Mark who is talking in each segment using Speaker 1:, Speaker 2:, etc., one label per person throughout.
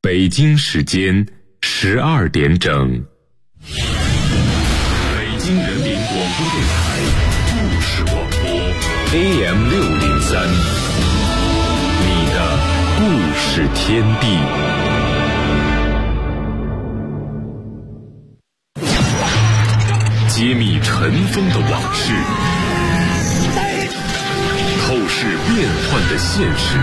Speaker 1: 北京时间12点整。北京人民广播电台故事广播 AM603， 你的故事天地。揭秘尘封的往事，透视变幻的现实，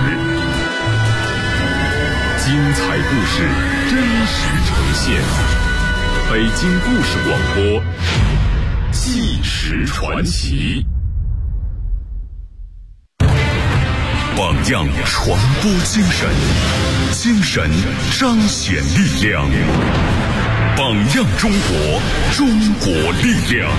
Speaker 1: 精彩故事真实呈现。北京故事广播，纪实传奇。榜样传播精神，精神彰显力量。榜样中国，中国力量。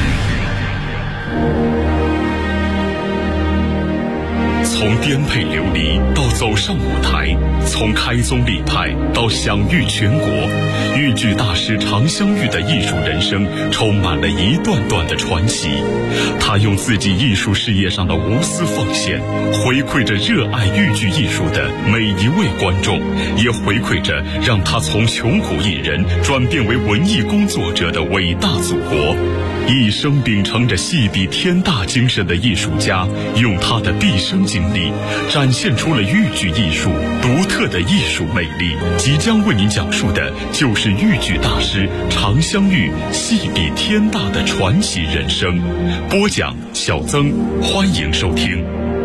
Speaker 1: 从颠沛流离到走上舞台，从开宗立派到享誉全国，豫剧大师常香玉的艺术人生充满了一段段的传奇。他用自己艺术事业上的无私奉献，回馈着热爱豫剧艺术的每一位观众，也回馈着让他从穷苦艺人转变为文艺工作者的伟大祖国。一生秉承着戏比天大精神的艺术家，用他的毕生精力展现出了豫剧艺术独特的艺术魅力。即将为您讲述的就是豫剧大师常香玉戏比天大的传奇人生。播讲小曾，欢迎收听。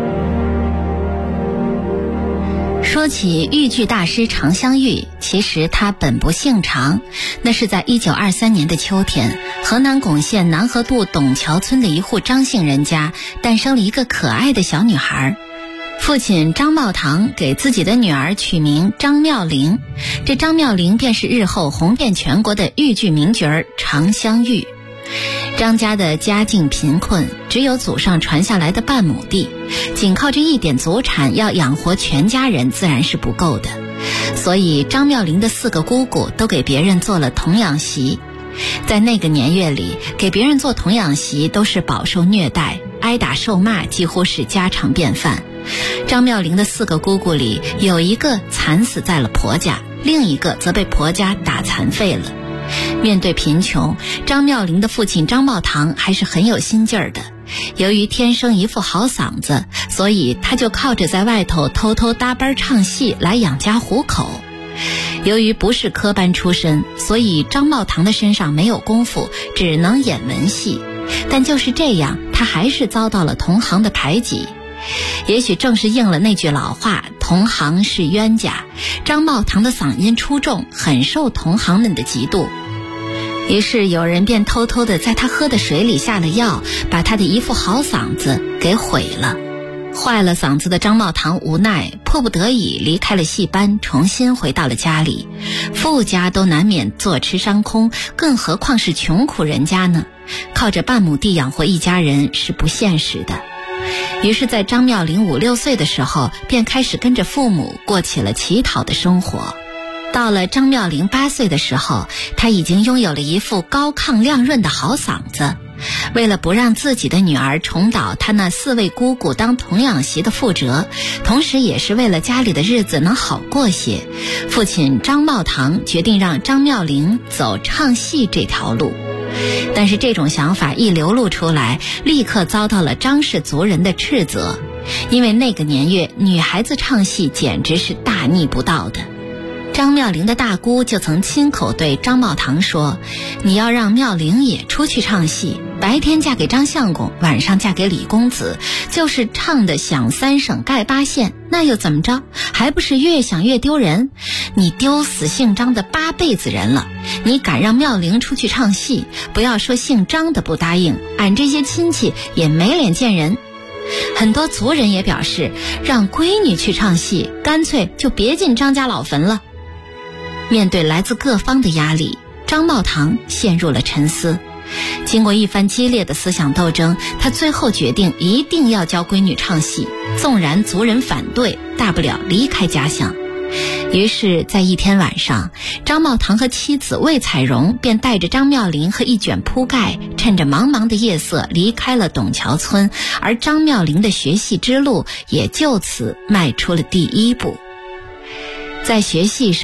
Speaker 2: 说起豫剧大师常香玉，其实他本不姓常，那是在1923年的秋天，河南巩县南河渡董桥村的一户张姓人家诞生了一个可爱的小女孩。父亲张茂堂给自己的女儿取名张妙龄，这张妙龄便是日后红遍全国的豫剧名角常香玉。张家的家境贫困，只有祖上传下来的半亩地，仅靠这一点祖产要养活全家人自然是不够的，所以张妙龄的4个姑姑都给别人做了童养媳。在那个年月里，给别人做童养媳都是饱受虐待，挨打受骂几乎是家常便饭。张妙龄的4个姑姑里，有一个惨死在了婆家，另一个则被婆家打残废了。面对贫穷，张妙龄的父亲张茂堂还是很有心劲儿的。由于天生一副好嗓子，所以他就靠着在外头偷偷搭班唱戏来养家糊口。由于不是科班出身，所以张茂堂的身上没有功夫，只能演文戏。但就是这样，他还是遭到了同行的排挤。也许正是应了那句老话，同行是冤家，张茂堂的嗓音出众，很受同行们的嫉妒。于是有人便偷偷地在他喝的水里下了药，把他的一副好嗓子给毁了。坏了嗓子的张茂堂无奈，迫不得已离开了戏班，重新回到了家里。富家都难免坐吃山空，更何况是穷苦人家呢？靠着半亩地养活一家人是不现实的。于是在张妙龄5、6岁的时候，便开始跟着父母过起了乞讨的生活。到了张妙龄8岁的时候，她已经拥有了一副高亢亮润的好嗓子。为了不让自己的女儿重蹈她那4位姑姑当童养媳的覆辙，同时也是为了家里的日子能好过些，父亲张茂堂决定让张妙龄走唱戏这条路。但是这种想法一流露出来，立刻遭到了张氏族人的斥责，因为那个年月女孩子唱戏简直是大逆不道的。张妙龄的大姑就曾亲口对张茂堂说，你要让妙龄也出去唱戏，白天嫁给张相公，晚上嫁给李公子，就是唱得响3省盖8县，那又怎么着？还不是越想越丢人？你丢死姓张的8辈子人了，你敢让妙龄出去唱戏，不要说姓张的不答应，俺这些亲戚也没脸见人。很多族人也表示，让闺女去唱戏，干脆就别进张家老坟了。面对来自各方的压力，张茂堂陷入了沉思。经过一番激烈的思想斗争，他最后决定一定要教闺女唱戏，纵然族人反对，大不了离开家乡。于是在一天晚上，张茂堂和妻子魏彩荣便带着张妙龄和一卷铺盖，趁着茫茫的夜色离开了董桥村，而张妙龄的学戏之路也就此迈出了第一步。在学戏上，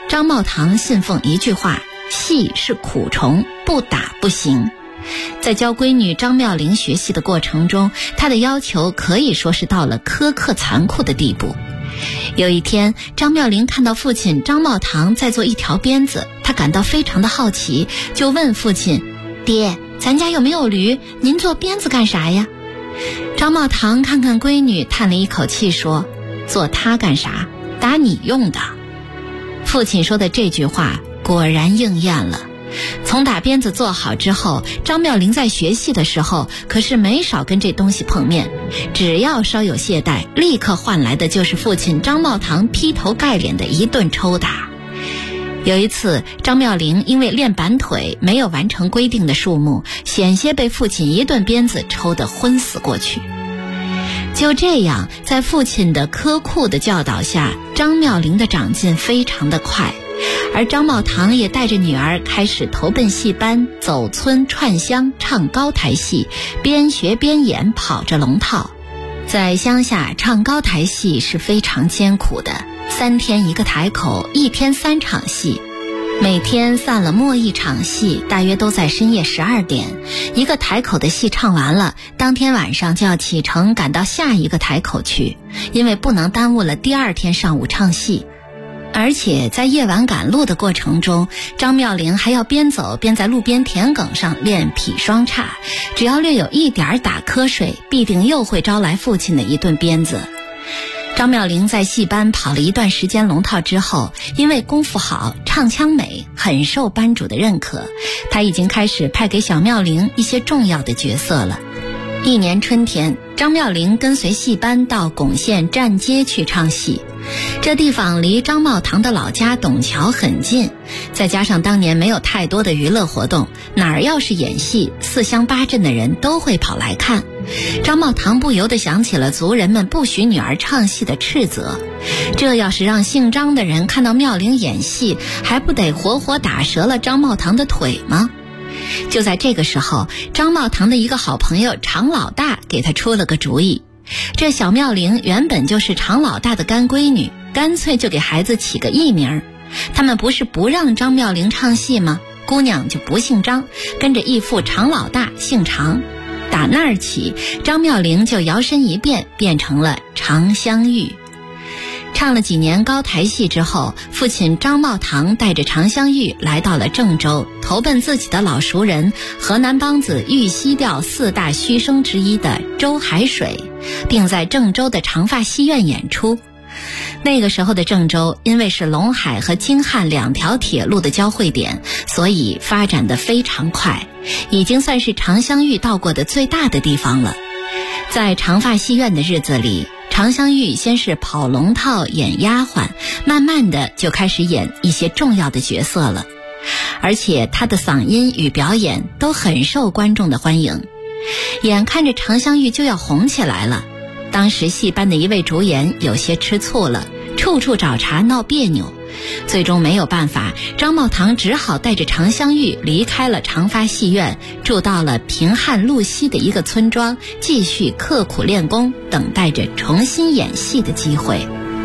Speaker 2: 张茂堂信奉一句话：戏是苦虫，不打不行。在教闺女张妙玲学戏的过程中，她的要求可以说是到了苛刻残酷的地步。有一天，张妙玲看到父亲张茂堂在做一条鞭子，她感到非常的好奇，就问父亲：爹，咱家有没有驴？您做鞭子干啥呀？张茂堂看看闺女，叹了一口气说：做它干啥？打你用的。父亲说的这句话果然应验了。从打鞭子做好之后，张妙玲在学戏的时候可是没少跟这东西碰面，只要稍有懈怠，立刻换来的就是父亲张茂堂劈头盖脸的一顿抽打。有一次，张妙玲因为练板腿没有完成规定的数目，险些被父亲一顿鞭子抽得昏死过去。就这样，在父亲的苛酷的教导下，张妙玲的长进非常的快，而张茂堂也带着女儿开始投奔戏班，走村串乡，唱高台戏，边学边演，跑着龙套。在乡下唱高台戏是非常艰苦的，3天1个台口，1天3场戏，每天散了末一场戏，大约都在深夜12点。1个台口的戏唱完了，当天晚上就要启程赶到下一个台口去，因为不能耽误了第2天上午唱戏。而且在夜晚赶路的过程中，张妙玲还要边走边在路边田埂上练劈双叉，只要略有一点打瞌睡，必定又会招来父亲的一顿鞭子。张妙玲在戏班跑了一段时间龙套之后，因为功夫好，唱腔美，很受班主的认可，她已经开始派给小妙玲一些重要的角色了。一年春天，张妙玲跟随戏班到巩县站街去唱戏。这地方离张茂堂的老家董桥很近，再加上当年没有太多的娱乐活动，哪儿要是演戏，4乡8镇的人都会跑来看。张茂堂不由得想起了族人们不许女儿唱戏的斥责，这要是让姓张的人看到妙玲演戏，还不得活活打折了张茂堂的腿吗？就在这个时候，张茂堂的一个好朋友常老大给他出了个主意。这小妙玲原本就是常老大的干闺女，干脆就给孩子起个艺名。他们不是不让张妙玲唱戏吗？姑娘就不姓张，跟着义父常老大姓常。打那儿起，张妙玲就摇身一变，变成了常香玉。唱了几年高台戏之后，父亲张茂堂带着常香玉来到了郑州，投奔自己的老熟人河南梆子豫西调4大须生之一的周海水，并在郑州的长发戏院演出。那个时候的郑州因为是陇海和京汉2条铁路的交汇点，所以发展得非常快，已经算是常香玉到过的最大的地方了。在长发戏院的日子里，常香玉先是跑龙套演丫鬟，慢慢的就开始演一些重要的角色了，而且她的嗓音与表演都很受观众的欢迎。眼看着常香玉就要红起来了，当时戏班的一位主演有些吃醋了，处处找茬闹别扭，最终没有办法，张茂堂只好带着常香玉离开了长发戏院，住到了平汉路西的一个村庄，继续刻苦练功，等待着重新演戏的机会。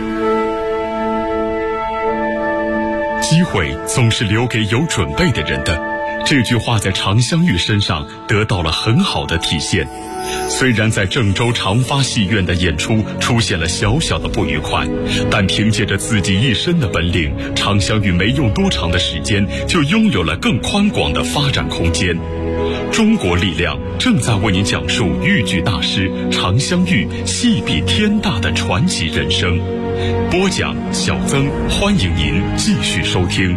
Speaker 1: 机会总是留给有准备的人的，这句话在常香玉身上得到了很好的体现。虽然在郑州长发戏院的演出出现了小小的不愉快，但凭借着自己一身的本领，常香玉没用多长的时间就拥有了更宽广的发展空间。中国力量正在为您讲述豫剧大师常香玉戏比天大的传奇人生。播讲小曾，欢迎您继续收听。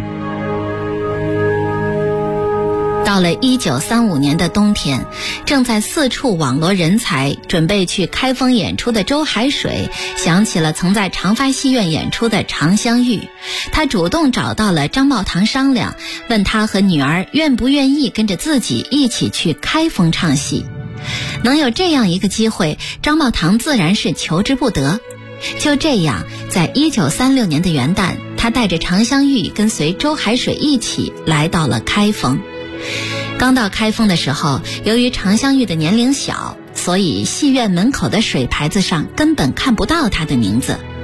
Speaker 2: 到了1935年的冬天，正在四处网罗人才准备去开封演出的周海水想起了曾在长发戏院演出的常香玉，他主动找到了张茂堂商量，问他和女儿愿不愿意跟着自己一起去开封唱戏。能有这样一个机会，张茂堂自然是求之不得。就这样，在1936年的元旦，他带着常香玉跟随周海水一起来到了开封。刚到开封的时候，由于常香玉的年龄小，所以戏院门口的水牌子上根本看不到她的名字。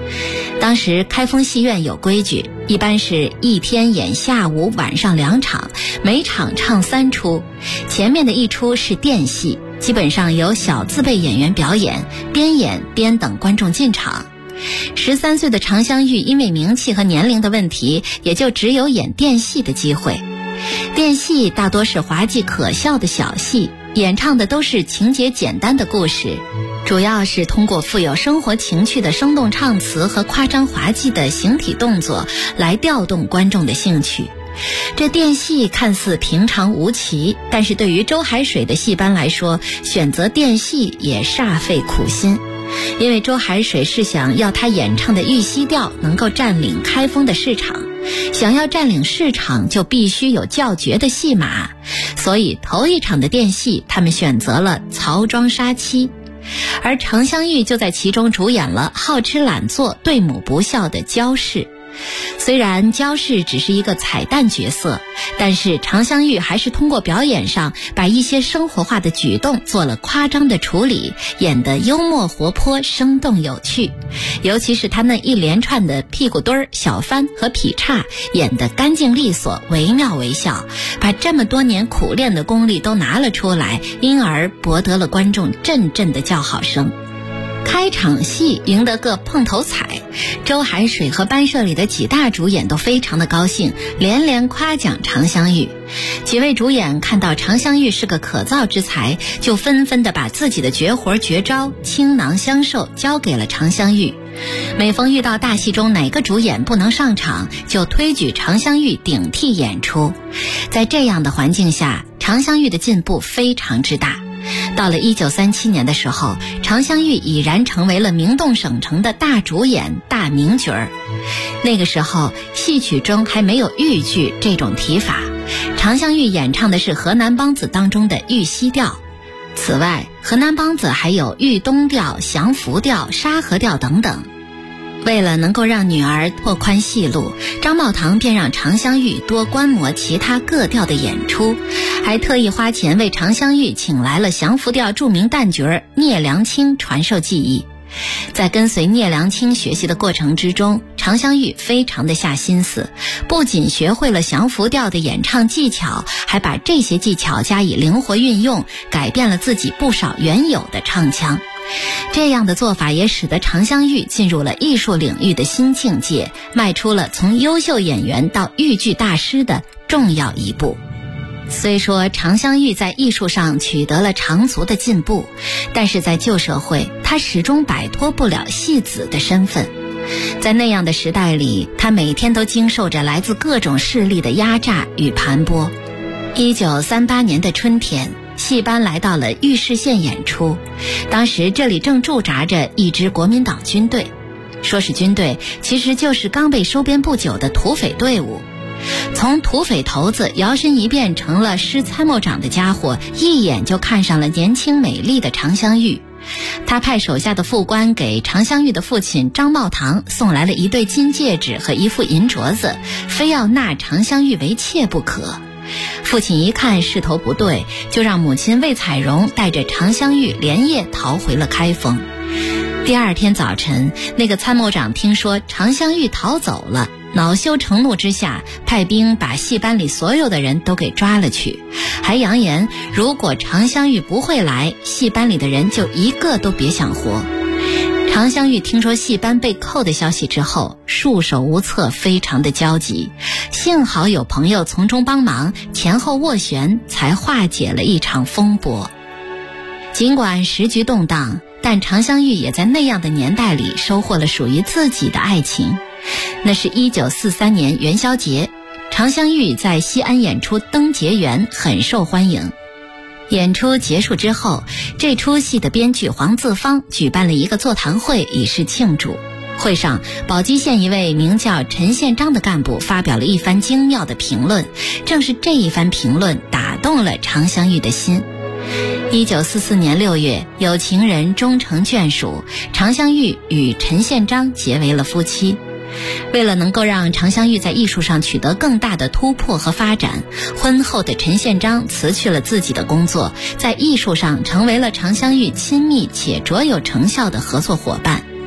Speaker 2: 当时开封戏院有规矩，一般是一天演下午晚上2场，每场唱3出。前面的一出是殿戏，基本上由小字辈演员表演，边演边等观众进场。13岁的常香玉因为名气和年龄的问题，也就只有演殿戏的机会。殿戏大多是滑稽可笑的小戏，演唱的都是情节简单的故事，主要是通过富有生活情趣的生动唱词和夸张滑稽的形体动作来调动观众的兴趣。这殿戏看似平常无奇，但是对于周海水的戏班来说，选择殿戏也煞费苦心。因为周海水是想要他演唱的玉溪调能够占领开封的市场，想要占领市场就必须有较绝的戏码，所以头一场的殿戏他们选择了曹庄杀妻，而常香玉就在其中主演了好吃懒做对母不孝的焦氏。虽然焦氏只是一个彩蛋角色，但是常香玉还是通过表演上把一些生活化的举动做了夸张的处理，演得幽默活泼生动有趣。尤其是他那一连串的屁股墩儿、小翻和劈叉演得干净利索，惟妙惟肖，把这么多年苦练的功力都拿了出来，因而博得了观众阵阵的叫好声。开场戏赢得个碰头彩，周海水和班社里的几大主演都非常的高兴，连连夸奖常香玉。几位主演看到常香玉是个可造之才，就纷纷的把自己的绝活绝招倾囊相授交给了常香玉。每逢遇到大戏中哪个主演不能上场，就推举常香玉顶替演出。在这样的环境下，常香玉的进步非常之大。到了1937年的时候，常香玉已然成为了名动省城的大主演、大名角儿。那个时候，戏曲中还没有豫剧这种提法，常香玉演唱的是河南梆子当中的豫西调。此外，河南梆子还有豫东调、降福调、沙河调等等。为了能够让女儿拓宽戏路，张茂堂便让常香玉多观摩其他各调的演出，还特意花钱为常香玉请来了降福调著名旦角聂良卿传授技艺。在跟随聂良卿学习的过程之中，常香玉非常的下心思，不仅学会了降福调的演唱技巧，还把这些技巧加以灵活运用，改变了自己不少原有的唱腔。这样的做法也使得常香玉进入了艺术领域的新境界，迈出了从优秀演员到豫剧大师的重要一步。虽说常香玉在艺术上取得了长足的进步，但是在旧社会，她始终摆脱不了戏子的身份。在那样的时代里，她每天都经受着来自各种势力的压榨与盘剥。1938年的春天，戏班来到了玉市县演出，当时这里正驻扎着一支国民党军队，说是军队，其实就是刚被收编不久的土匪队伍。从土匪头子摇身一变成了师参谋长的家伙，一眼就看上了年轻美丽的常香玉。他派手下的副官给常香玉的父亲张茂堂送来了一对金戒指和一副银镯子，非要纳常香玉为妾不可。父亲一看势头不对，就让母亲魏彩荣带着常香玉连夜逃回了开封。第二天早晨，那个参谋长听说常香玉逃走了，恼羞成怒之下，派兵把戏班里所有的人都给抓了去，还扬言如果常香玉不会来，戏班里的人就一个都别想活。常香玉听说戏班被扣的消息之后，束手无策，非常的焦急。幸好有朋友从中帮忙，前后斡旋，才化解了一场风波。尽管时局动荡，但常香玉也在那样的年代里收获了属于自己的爱情。那是1943年元宵节，常香玉在西安演出《灯节园》，很受欢迎。演出结束之后，这出戏的编剧黄自芳举办了一个座谈会以示庆祝。会上，宝鸡县一位名叫陈宪章的干部发表了一番精妙的评论，正是这一番评论打动了常香玉的心。1944年6月，有情人终成眷属，常香玉与陈宪章结为了夫妻。为了能够让常香玉在艺术上取得更大的突破和发展，婚后的陈宪章辞去了自己的工作，在艺术上成为了常香玉亲密且卓有成效的合作伙伴。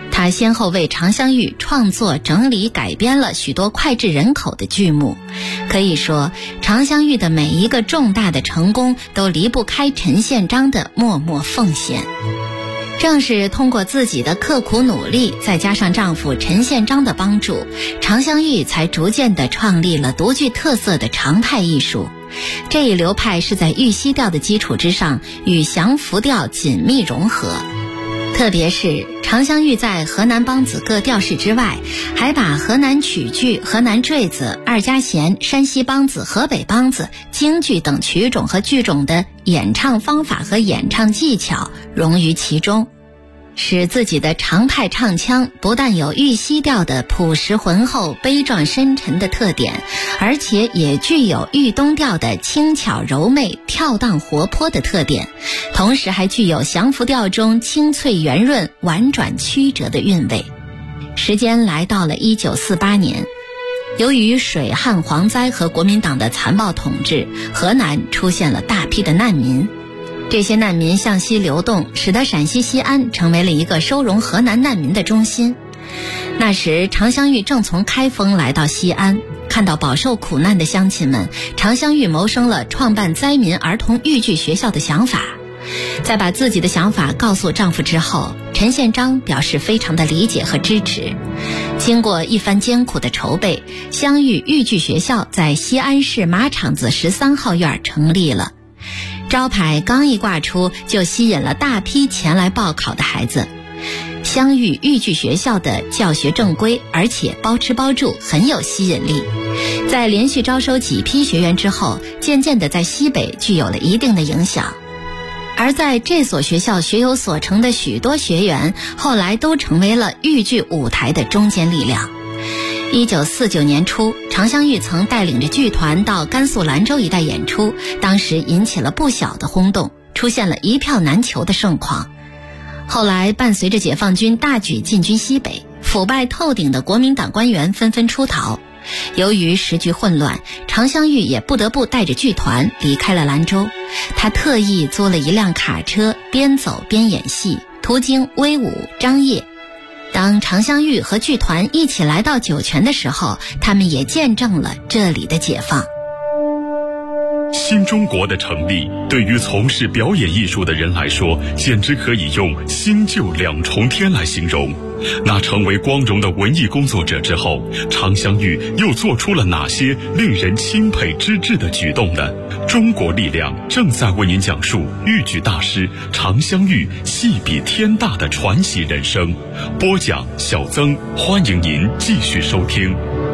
Speaker 2: 他先后为常香玉创作、整理、改编了许多脍炙人口的剧目。可以说，常香玉的每一个重大的成功都离不开陈宪章的默默奉献。正是通过自己的刻苦努力，再加上丈夫陈宪章的帮助，常香玉才逐渐地创立了独具特色的常派艺术。这一流派是在玉溪调的基础之上，与降伏调紧密融合。特别是常香玉在河南梆子各调式之外，还把河南曲剧、河南坠子、二家弦、山西梆子、河北梆子、京剧等曲种和剧种的演唱方法和演唱技巧融于其中，使自己的常派唱腔不但有玉溪调的朴实浑厚、悲壮深沉的特点，而且也具有豫东调的轻巧柔媚、跳荡活泼的特点，同时还具有降伏调中清脆圆润、婉转曲折的韵味。时间来到了1948年，由于水旱蝗灾和国民党的残暴统治，河南出现了大批的难民。这些难民向西流动，使得陕西西安成为了一个收容河南难民的中心。那时常香玉正从开封来到西安，看到饱受苦难的乡亲们，常香玉谋生了创办灾民儿童豫剧学校的想法。在把自己的想法告诉丈夫之后，陈宪章表示非常的理解和支持。经过一番艰苦的筹备，湘豫豫剧学校在西安市马场子13号院成立了。招牌刚一挂出，就吸引了大批前来报考的孩子。湘豫豫剧学校的教学正规，而且包吃包住，很有吸引力。在连续招收几批学员之后，渐渐地在西北具有了一定的影响。而在这所学校学有所成的许多学员，后来都成为了豫剧舞台的中坚力量。1949年初，常香玉曾带领着剧团到甘肃兰州一带演出，当时引起了不小的轰动，出现了一票难求的盛况。后来伴随着解放军大举进军西北，腐败透顶的国民党官员纷纷出逃。由于时局混乱，常香玉也不得不带着剧团离开了兰州。他特意租了一辆卡车，边走边演戏，途经威武、张掖。当常香玉和剧团一起来到酒泉的时候，他们也见证了这里的解放。
Speaker 1: 新中国的成立，对于从事表演艺术的人来说，简直可以用新旧两重天来形容。那成为光荣的文艺工作者之后，常香玉又做出了哪些令人钦佩之至的举动呢？中国力量正在为您讲述豫剧大师常香玉戏比天大的传奇人生。播讲小曾，欢迎您继续收听。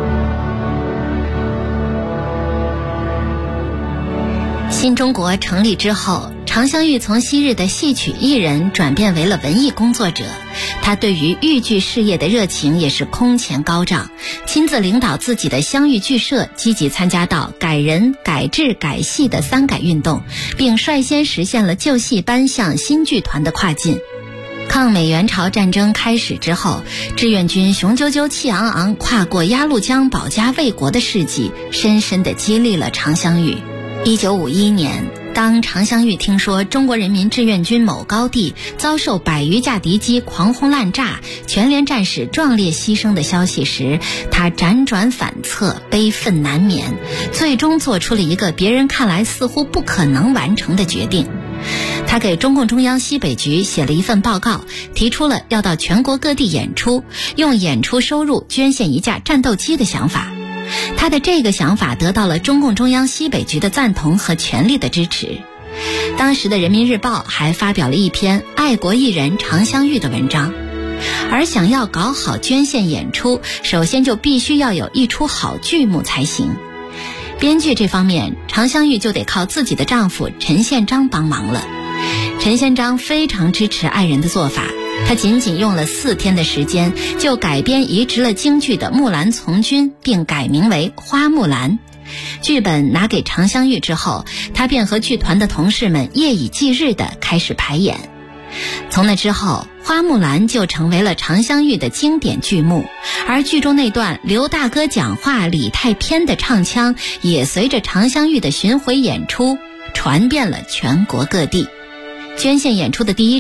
Speaker 2: 新中国成立之后，常香玉从昔日的戏曲艺人转变为了文艺工作者。他对于豫剧事业的热情也是空前高涨，亲自领导自己的湘豫剧社，积极参加到改人、改制、改戏的三改运动，并率先实现了旧戏班向新剧团的跨进。抗美援朝战争开始之后，志愿军雄赳赳气昂昂跨过鸭绿江保家卫国的事迹，深深地激励了常香玉。1951年，当常香玉听说中国人民志愿军某高地遭受100余架敌机狂轰滥炸，全连战士壮烈牺牲的消息时，他辗转反侧，悲愤难眠，最终做出了一个别人看来似乎不可能完成的决定。他给中共中央西北局写了一份报告，提出了要到全国各地演出，用演出收入捐献1架战斗机的想法。他的这个想法得到了中共中央西北局的赞同和全力的支持。当时的人民日报还发表了一篇爱国艺人常香玉的文章。而想要搞好捐献演出，首先就必须要有一出好剧目才行。编剧这方面，常香玉就得靠自己的丈夫陈宪章帮忙了。陈宪章非常支持爱人的做法，他仅仅用了4天的时间，就改编移植了京剧的《木兰从军》，并改名为《花木兰》。剧本拿给常香玉之后，他便和剧团的同事们夜以继日地开始排演。从那之后，《花木兰》就成为了常香玉的经典剧目，而剧中那段刘大哥讲话李太偏的唱腔，也随着常香玉的巡回演出传遍了全国各地。捐献演出的第一站，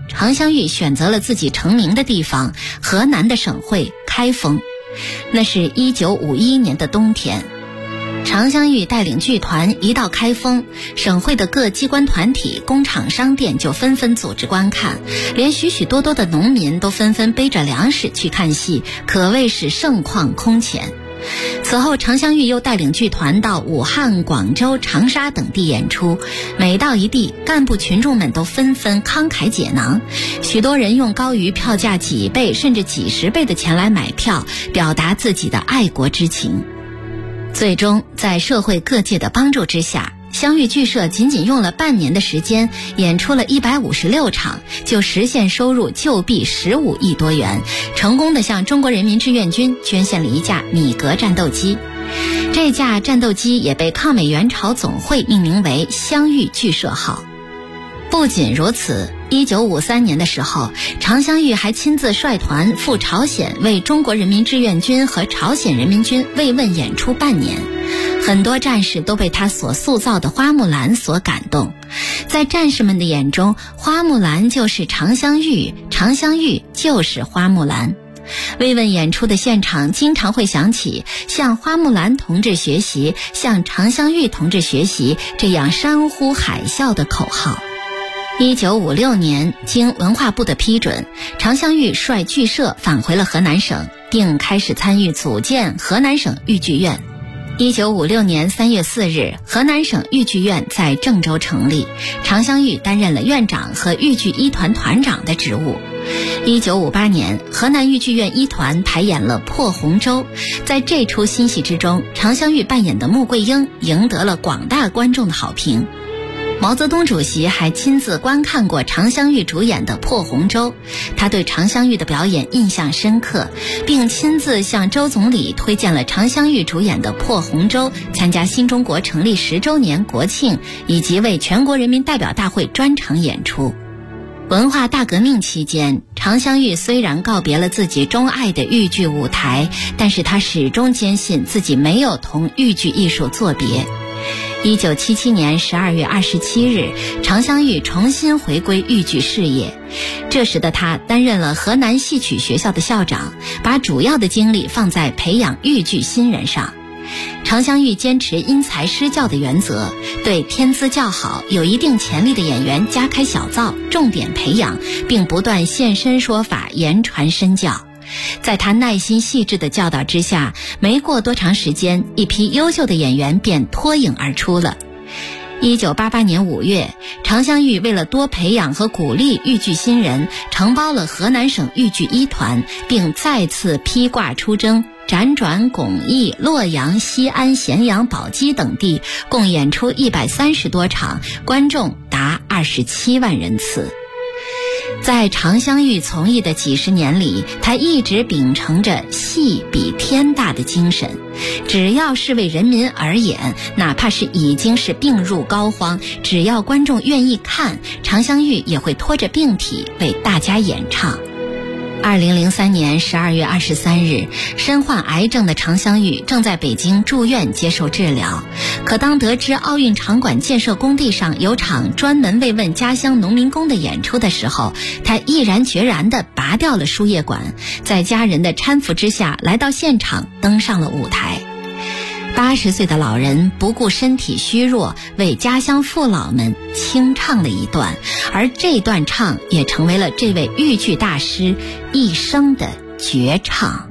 Speaker 2: 常香玉选择了自己成名的地方河南的省会开封。那是1951年的冬天，常香玉带领剧团一到开封，省会的各机关团体、工厂、商店就纷纷组织观看，连许许多多的农民都纷纷背着粮食去看戏，可谓是盛况空前。此后，常香玉又带领剧团到武汉、广州、长沙等地演出，每到一地，干部群众们都纷纷慷慨解囊，许多人用高于票价几倍甚至几十倍的钱来买票，表达自己的爱国之情。最终，在社会各界的帮助之下，香玉剧社仅仅用了半年的时间，演出了156场，就实现收入旧币15亿多元，成功地向中国人民志愿军捐献了一架米格战斗机。这架战斗机也被抗美援朝总会命名为香玉剧社号。不仅如此，1953年的时候，常香玉还亲自率团赴朝鲜，为中国人民志愿军和朝鲜人民军慰问演出半年。很多战士都被他所塑造的花木兰所感动，在战士们的眼中，花木兰就是常香玉，常香玉就是花木兰。慰问演出的现场经常会响起向花木兰同志学习，向常香玉同志学习这样山呼海啸的口号。1956年，经文化部的批准，常香玉率剧社返回了河南省，并开始参与组建河南省豫剧院。1956年3月4日，河南省豫剧院在郑州成立，常香玉担任了院长和豫剧一团团长的职务。1958年，河南豫剧院一团排演了《破红州》，在这出新戏之中，常香玉扮演的穆桂英赢得了广大观众的好评。毛泽东主席还亲自观看过常香玉主演的《破红州》，他对常香玉的表演印象深刻，并亲自向周总理推荐了常香玉主演的《破红州》参加新中国成立10周年国庆以及为全国人民代表大会专场演出。文化大革命期间，常香玉虽然告别了自己钟爱的豫剧舞台，但是他始终坚信自己没有同豫剧艺术作别。1977年12月27日，常香玉重新回归豫剧事业。这时的他担任了河南戏曲学校的校长，把主要的精力放在培养豫剧新人上。常香玉坚持因材施教的原则，对天资较好、有一定潜力的演员加开小灶，重点培养，并不断现身说法，言传身教。在他耐心细致的教导之下，没过多长时间，一批优秀的演员便脱颖而出了。1988年5月，常香玉为了多培养和鼓励豫剧新人，承包了河南省豫剧一团，并再次披挂出征，辗转巩义、洛阳、西安、咸阳、宝鸡等地，共演出130多场，观众达27万人次。在常香玉从艺的几十年里，他一直秉承着戏比天大的精神，只要是为人民而演，哪怕是已经是病入膏肓，只要观众愿意看，常香玉也会拖着病体为大家演唱。2003年12月23日，身患癌症的常香玉正在北京住院接受治疗。可当得知奥运场馆建设工地上有场专门慰问家乡农民工的演出的时候，他毅然决然地拔掉了输液管，在家人的搀扶之下来到现场，登上了舞台。80岁的老人不顾身体虚弱，为家乡父老们清唱了一段，而这段唱也成为了这位豫剧大师一生的绝唱。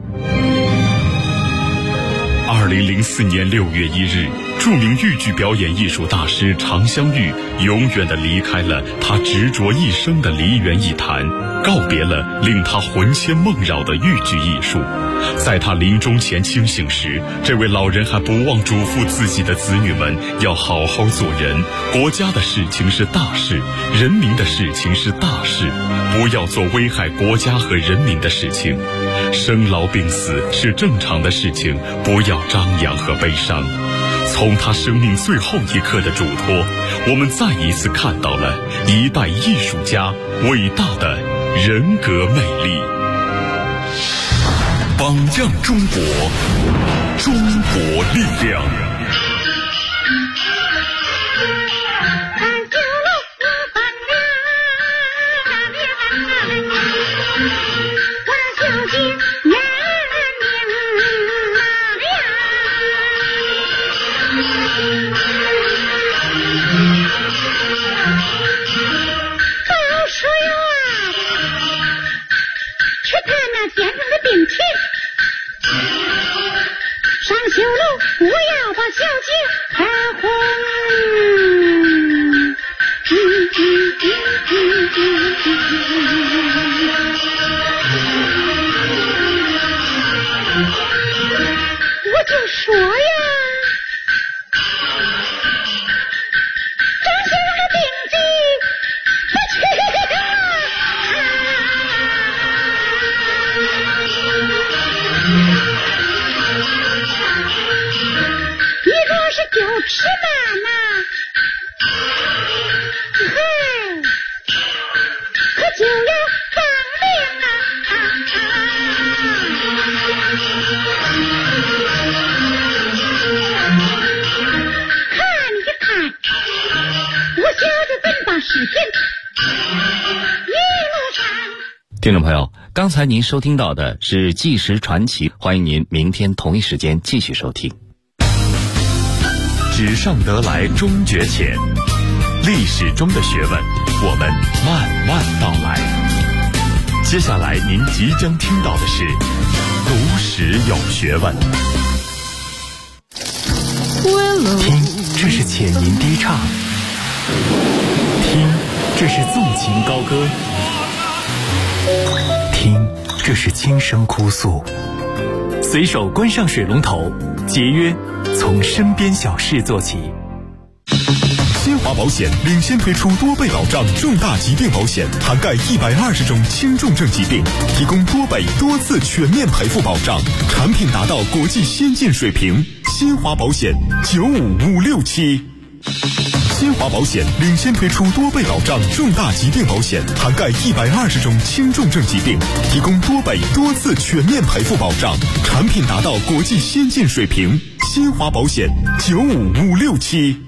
Speaker 1: 2004年6月1日，著名豫剧表演艺术大师常香玉永远地离开了他执着一生的梨园艺坛，告别了令他魂牵梦绕的豫剧艺术。在他临终前清醒时，这位老人还不忘嘱咐自己的子女们要好好做人，国家的事情是大事，人民的事情是大事，不要做危害国家和人民的事情。生老病死是正常的事情，不要张扬和悲伤。从他生命最后一刻的嘱托，我们再一次看到了一代艺术家伟大的人格魅力。榜样中国，中国力量。
Speaker 3: 并亲。上修路不要把小姐看红。我就说呀，张先生的定计不去你若是就吃饭呐，嗨，可就要放命啊！看一看，我小子怎把视频一路上。
Speaker 4: 听众朋友，刚才您收听到的是《纪实传奇》，欢迎您明天同一时间继续收听。
Speaker 1: 纸上得来终觉浅，历史中的学问，我们慢慢道来。接下来您即将听到的是读史有学问。
Speaker 5: 听，这是浅吟低唱；听，这是纵情高歌；听，这是轻声哭诉。随手关上水龙头，节约从身边小事做起。
Speaker 6: 新华保险领先推出多倍保障重大疾病保险，涵盖120种轻重症疾病，提供多倍多次全面赔付保障，产品达到国际先进水平。新华保险95567。新华保险领先推出多倍保障重大疾病保险，涵盖120种轻重症疾病，提供多倍多次全面赔付保障，产品达到国际先进水平。新华保险95567。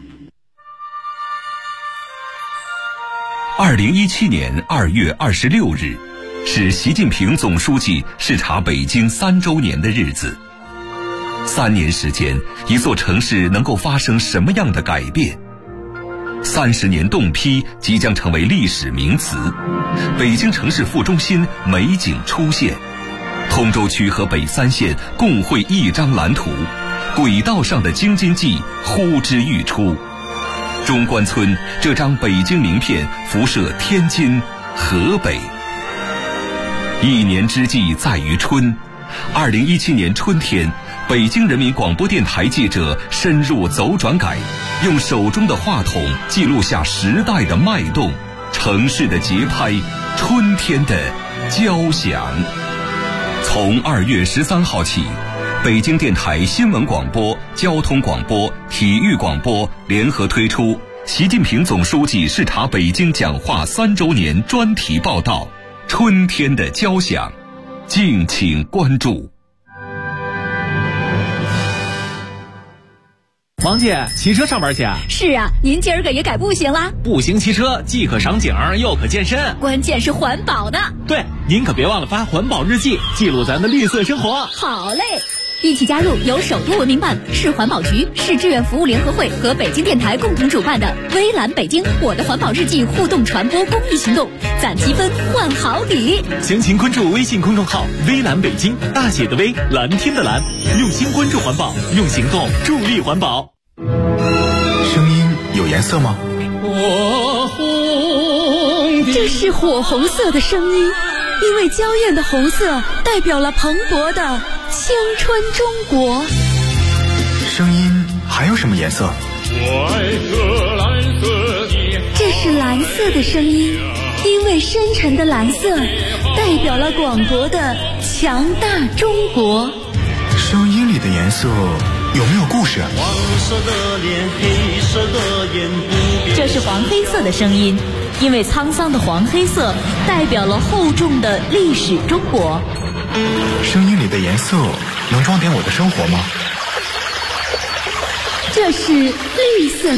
Speaker 7: 2017年2月26日，是习近平总书记视察北京3周年的日子。3年时间，一座城市能够发生什么样的改变？30年冻批即将成为历史名词，北京城市副中心美景出现，通州区和北3县共绘一张蓝图，轨道上的京津冀呼之欲出。中关村这张北京名片辐射天津、河北。一年之计在于春，2017年春天，北京人民广播电台记者深入走转改，用手中的话筒记录下时代的脉动、城市的节拍、春天的交响。从2月13号起，北京电台新闻广播、交通广播、体育广播联合推出习近平总书记视察北京讲话3周年专题报道《春天的交响》，敬请关注。
Speaker 8: 王姐，骑车上班去啊？
Speaker 9: 是啊，您今儿个也改步行啦？
Speaker 8: 步行骑车既可赏景又可健身，
Speaker 9: 关键是环保呢。
Speaker 8: 对，您可别忘了发环保日记，记录咱的绿色生活。
Speaker 9: 好嘞，一起加入由首都文明办、市环保局、市志愿服务联合会和北京电台共同主办的微蓝北京我的环保日记互动传播公益行动，攒积分换好礼。
Speaker 8: 详情关注微信公众号微蓝北京，大写的微，蓝天的蓝，用心关注环保，用行动助力环保。
Speaker 5: 声音有颜色吗？
Speaker 9: 这是火红色的声音，因为娇艳的红色代表了蓬勃的青春中国。
Speaker 5: 声音还有什么颜色？
Speaker 9: 这是蓝色的声音，因为深沉的蓝色代表了广博的强大中国。
Speaker 5: 声音里的颜色有没有故事？
Speaker 10: 黄色的脸，黑色的眼，
Speaker 9: 这是黄黑色的声音，因为沧桑的黄黑色代表了厚重的历史中国。
Speaker 5: 声音里的颜色能装点我的生活吗？
Speaker 9: 这是绿色